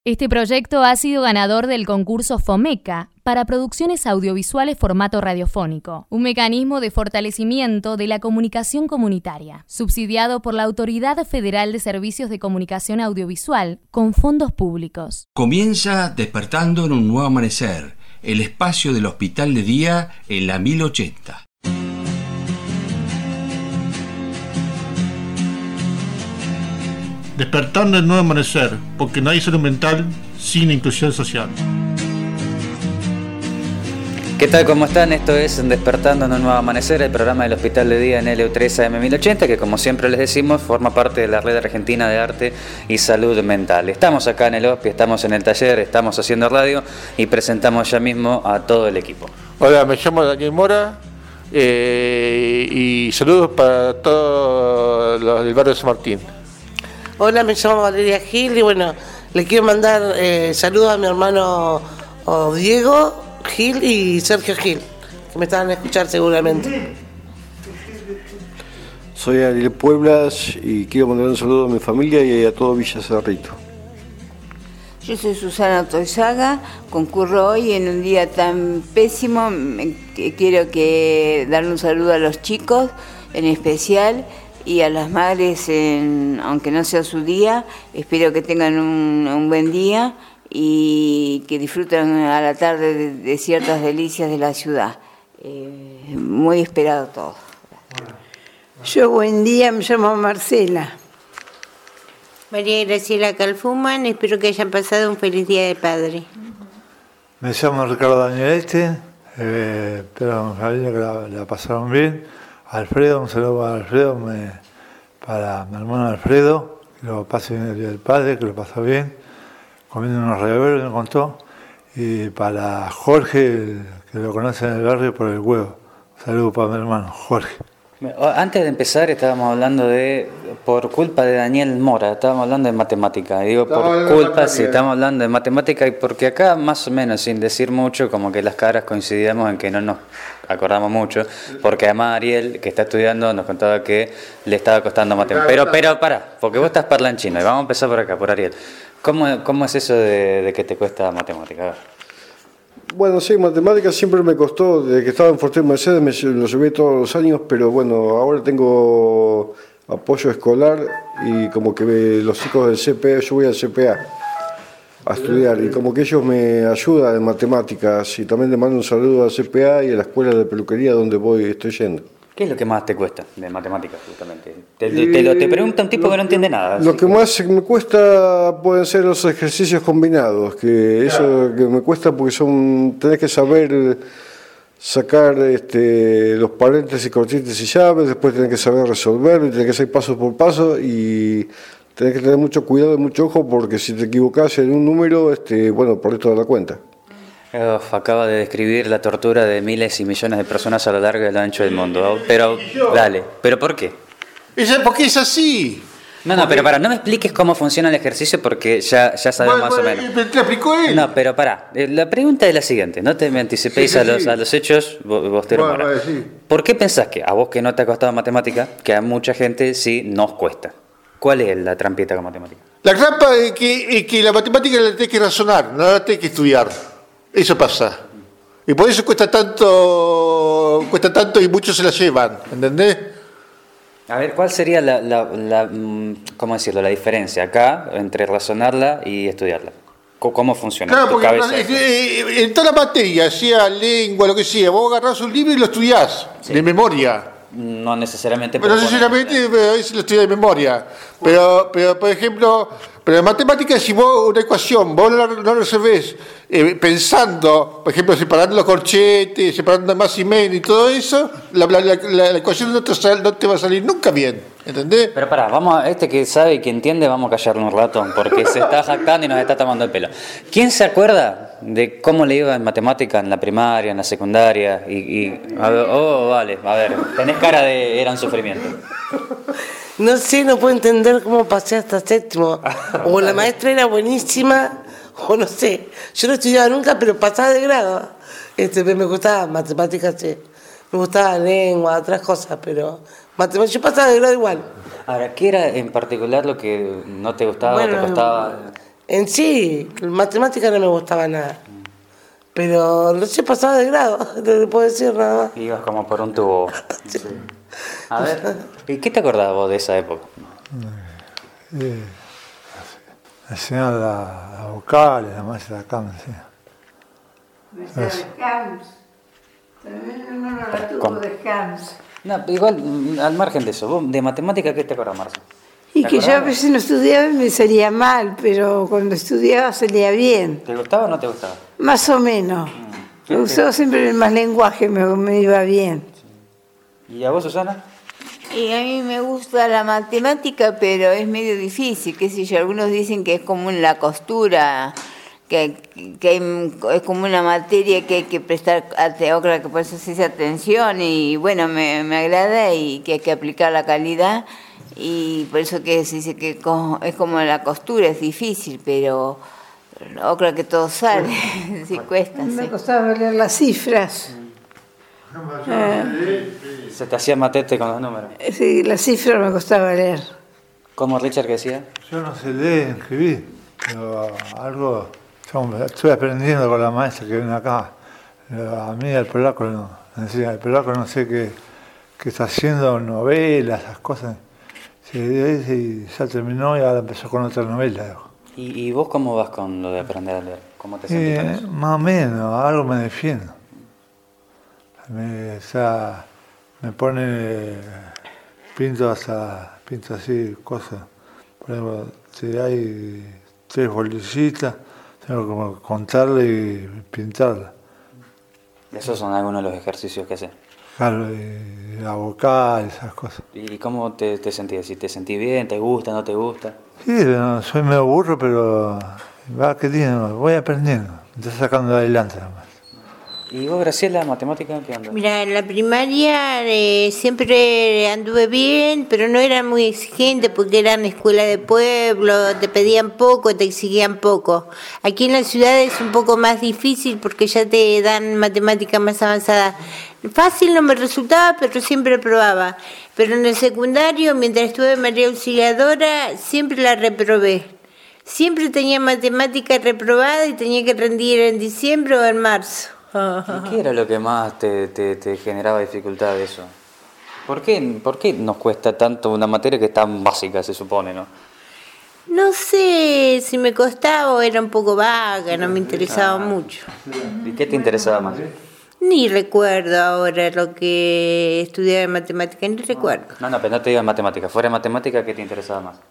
Este proyecto ha sido ganador del concurso FOMECA para producciones audiovisuales formato radiofónico, un mecanismo de fortalecimiento de la comunicación comunitaria, subsidiado por la Autoridad Federal de Servicios de Comunicación Audiovisual con fondos públicos. Comienza Despertando en un Nuevo Amanecer, el espacio del Hospital de Día en la 1080. Despertando el nuevo amanecer, porque no hay salud mental sin inclusión social. ¿Qué tal? ¿Cómo están? Esto es Despertando en un Nuevo Amanecer, el programa del Hospital de Día en LU3 AM 1080, que como siempre les decimos, forma parte de la Red Argentina de Arte y Salud Mental. Estamos acá en el HOSPI, estamos en el taller, estamos haciendo radio y presentamos ya mismo a todo el equipo. Hola, me llamo Daniel Mora y saludos para todos los del barrio de San Martín. Hola, me llamo Valeria Gil y bueno, le quiero mandar saludos a mi hermano Diego Gil y Sergio Gil, que me estaban a escuchar seguramente. Soy Ariel Pueblas y quiero mandar un saludo a mi familia y a todo Villa Cerrito. Yo soy Susana Toizaga, concurro hoy en un día tan pésimo. Quiero darle un saludo a los chicos en especial y a las madres, aunque no sea su día. Espero que tengan un buen día y que disfruten a la tarde de ciertas delicias de la ciudad. Muy esperado todo. Yo, buen día, me llamo Marcela. María Graciela Calfuman, espero que hayan pasado un feliz Día del Padre. Me llamo Ricardo Danieleste, espero mi familia que la pasaron bien. Alfredo, un saludo para Alfredo, para mi hermano Alfredo, que lo pase bien el Día del Padre, que lo pasó bien, comiendo unos ravioles, me contó. Y para Jorge, que lo conoce en el barrio por el huevo. Un saludo para mi hermano Jorge. Antes de empezar estábamos hablando por culpa de Daniel Mora, estábamos hablando de matemática. Digo, por culpa, sí, estamos hablando de matemática y porque acá más o menos, sin decir mucho, como que las caras coincidíamos en que no nos acordamos mucho, porque además Ariel, que está estudiando, nos contaba que le estaba costando matemática. Pero pará, porque vos estás parlanchino y vamos a empezar por acá, por Ariel. ¿Cómo es eso de que te cuesta matemática? A ver. Bueno, sí, matemáticas siempre me costó, desde que estaba en Fortín Mercedes lo llevé todos los años, pero bueno, ahora tengo apoyo escolar y como que los chicos del CPA, yo voy al CPA a estudiar y como que ellos me ayudan en matemáticas y también le mando un saludo al CPA y a la escuela de peluquería donde estoy yendo. ¿Qué es lo que más te cuesta de matemáticas, justamente? Te pregunta un tipo que no entiende nada. Lo que más me cuesta pueden ser los ejercicios combinados, que eso que me cuesta porque tenés que saber sacar los paréntesis, corchetes y llaves, después tenés que saber resolverlo, y tenés que hacer paso por paso y tenés que tener mucho cuidado y mucho ojo porque si te equivocás en un número, perdés toda la cuenta. Acaba de describir la tortura de miles y millones de personas a lo largo y a lo ancho del mundo. Pero, dale, ¿pero por qué? Porque es así. No, pero no me expliques cómo funciona el ejercicio porque ya sabemos más o menos. Te explicó él. No, pero pará. La pregunta es la siguiente, no te me anticipéis a los hechos, vos te lo sí. ¿Por qué pensás que a vos que no te ha costado matemática, que a mucha gente sí nos cuesta? ¿Cuál es la trampita con matemática? La trampa es que la matemática la tenés que razonar, no la tenés que estudiar. Eso pasa. Y por eso cuesta tanto y muchos se la llevan, ¿entendés? A ver, ¿cuál sería ¿cómo decirlo? La diferencia acá entre razonarla y estudiarla? ¿Cómo funciona? Claro, porque en toda la materia, sea lengua, lo que sea, vos agarrás un libro y lo estudiás, sí, de memoria. No necesariamente. Pero a veces lo estudias de memoria. Pero por ejemplo, en matemáticas, si vos una ecuación, vos no la resolvés pensando, por ejemplo, separando los corchetes, separando más y menos y todo eso, la ecuación no te va a salir nunca bien, ¿entendés? Pero pará, vamos a que sabe y que entiende, vamos a callarle un rato, porque se está jactando y nos está tomando el pelo. ¿Quién se acuerda de cómo le iba en matemática en la primaria, en la secundaria? Vale, a ver, tenés cara de eran sufrimiento. No sé, no puedo entender cómo pasé hasta séptimo. O la maestra era buenísima, o no sé. Yo no estudiaba nunca, pero pasaba de grado. Me gustaba matemáticas, sí. Me gustaba lengua, otras cosas, pero yo pasaba de grado igual. Ahora, ¿qué era en particular lo que no te gustaba o te costaba? En sí, matemática no me gustaba nada. Pero no sé, pasaba de grado, no te puedo decir nada más. Ibas como por un tubo. Sí. A ver, ¿y qué te acordás vos de esa época? Enseñar la vocal, la maestra de Camps, sí. Camps. También uno la tuvo de Camps. No, igual, al margen de eso, vos de matemática, ¿qué te acordás, Marcia? Y que yo a veces no estudiaba y me salía mal, pero cuando estudiaba salía bien. ¿Te gustaba o no te gustaba? Más o menos. Me gustaba siempre el más lenguaje, me iba bien. ¿Y a vos, Susana? Y a mí me gusta la matemática, pero es medio difícil, qué sé yo, algunos dicen que es como la costura, que es como una materia que hay que prestar otra que por eso se hace atención, y bueno, me agrada y que hay que aplicar la calidad, y por eso que se dice que es como la costura, es difícil, pero otra que todo sale, sí cuesta. Me costaba leer las cifras. Se te hacía matete con los números. Sí, las cifras me costaba leer. ¿Cómo Richard que decía? Yo no sé leer, escribir, pero algo estoy aprendiendo con la maestra que viene acá. A mí el polaco no, decía, el polaco no sé qué está haciendo, novelas, esas cosas. Sí, ya terminó y ahora empezó con otra novela. ¿Y vos cómo vas con lo de aprender a leer? ¿Cómo te sentís con eso? Más o menos, algo me defiendo. Me pone, pinto así cosas. Por ejemplo, si hay 3 bolsillitas, tengo que contarla y pintarla. Esos son algunos de los ejercicios que haces. Claro, y la vocal, esas cosas. ¿Y cómo te sentís? ¿Si te sentís bien, te gusta, no te gusta? Sí, no, soy medio burro, pero voy aprendiendo, me estoy sacando adelante nomás. ¿Y vos, Graciela, matemática, qué onda? Mira, en la primaria siempre anduve bien, pero no era muy exigente porque eran escuela de pueblo, te pedían poco, te exigían poco. Aquí en la ciudad es un poco más difícil porque ya te dan matemática más avanzada. Fácil no me resultaba, pero siempre probaba. Pero en el secundario, mientras estuve en María Auxiliadora, siempre la reprobé. Siempre tenía matemática reprobada y tenía que rendir en diciembre o en marzo. ¿Y qué era lo que más te generaba dificultad de eso? ¿Por qué nos cuesta tanto una materia que es tan básica, se supone, no? No sé si me costaba o era un poco vaga, no me interesaba mucho. ¿Y qué te interesaba más? Ni recuerdo ahora lo que estudiaba en matemática, ni recuerdo. No, pero no te digo en matemática. Fuera de matemática, ¿qué te interesaba más?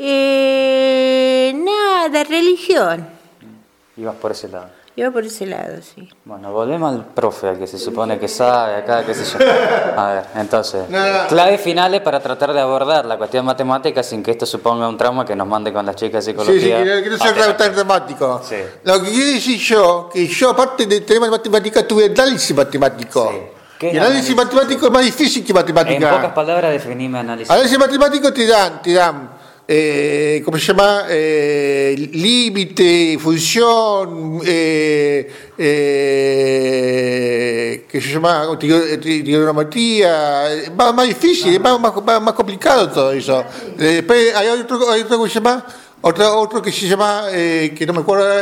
Nada, religión. Ibas por ese lado. Iba por ese lado, sí. Bueno, volvemos al profe, al que se supone que sabe acá, qué sé yo. A ver, entonces, claves finales para tratar de abordar la cuestión matemática sin que esto suponga un trauma que nos mande con las chicas de psicología. Sí, que no sea tan dramático. Sí. Lo que quiero decir que yo aparte de tener matemática tuve análisis matemático. Sí. Y análisis matemático es más difícil que matemática. En pocas palabras, definime análisis. Análisis matemático te dan ¿cómo se llama? Límite, función, que se llama trigonometría, más difícil, es más complicado todo eso. Después hay otro que se llama, otro que se llama, que no me acuerdo,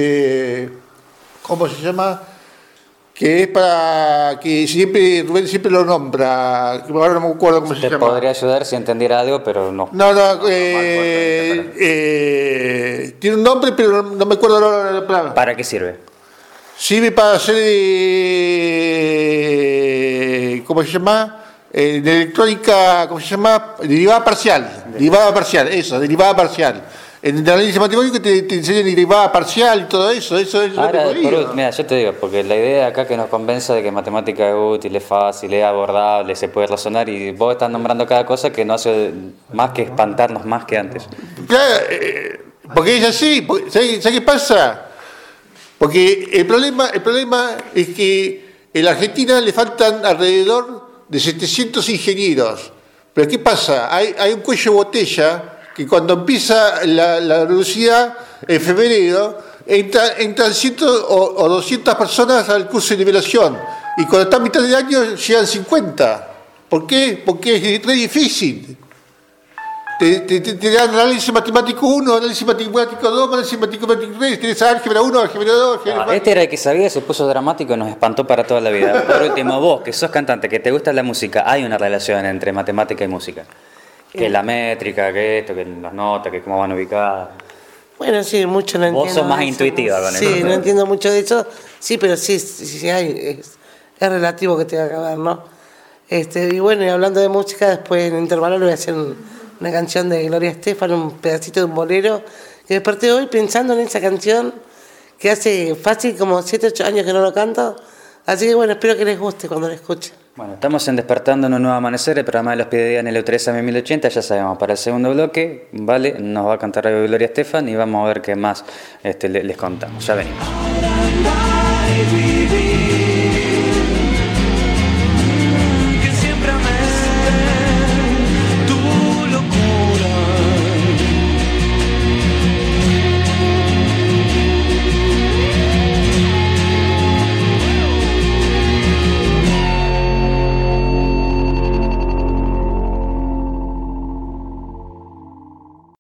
¿cómo se llama? Que es para que Rubén siempre lo nombra, ahora no me acuerdo cómo se llama. Te podría ayudar si entendiera algo, pero no. Tiene un nombre, pero no me acuerdo ahora la palabra. ¿Para qué sirve? Sirve para hacer, ¿cómo se llama? En electrónica, ¿cómo se llama? Derivada parcial. Derivada parcial. En el análisis matemático te enseñan derivada parcial y todo eso. Ahora, mira, yo te digo, porque la idea acá que nos convenza de que matemática es útil, es fácil, es abordable, se puede razonar, y vos estás nombrando cada cosa que no hace más que espantarnos más que antes. Claro, porque es así. ¿Sabes qué pasa? Porque el problema es que en la Argentina le faltan alrededor de 700 ingenieros. Pero ¿qué pasa? Hay un cuello de botella que cuando empieza la universidad, en febrero, entran 100 o 200 personas al curso de nivelación. Y cuando está a mitad de año, llegan 50. ¿Por qué? Porque es re difícil. te dan análisis matemático 1, análisis matemático 2, análisis matemático 3, tenés álgebra 1, álgebra 2, álgebra... Este era el que sabía, se puso dramático y nos espantó para toda la vida. Por último, vos, que sos cantante, que te gusta la música, hay una relación entre matemática y música. Que la métrica, que esto, que las notas, que cómo van ubicadas. Bueno, sí, mucho no entiendo. Vos sos más intuitiva con eso. Sí, no entiendo mucho de eso. Sí, pero sí hay, es relativo que tenga que ver, ¿no? Y bueno, y hablando de música, después en intervalo le voy a hacer una canción de Gloria Estefan, un pedacito de un bolero, que desperté hoy pensando en esa canción, que hace fácil como 7, 8 años que no lo canto. Así que bueno, espero que les guste cuando la escuchen. Bueno, estamos en Despertando en un nuevo amanecer, el programa de los pies de día en el EU3 AM 1080, ya sabemos, para el segundo bloque, vale, nos va a cantar Gloria Estefan y vamos a ver qué más les contamos. Ya venimos.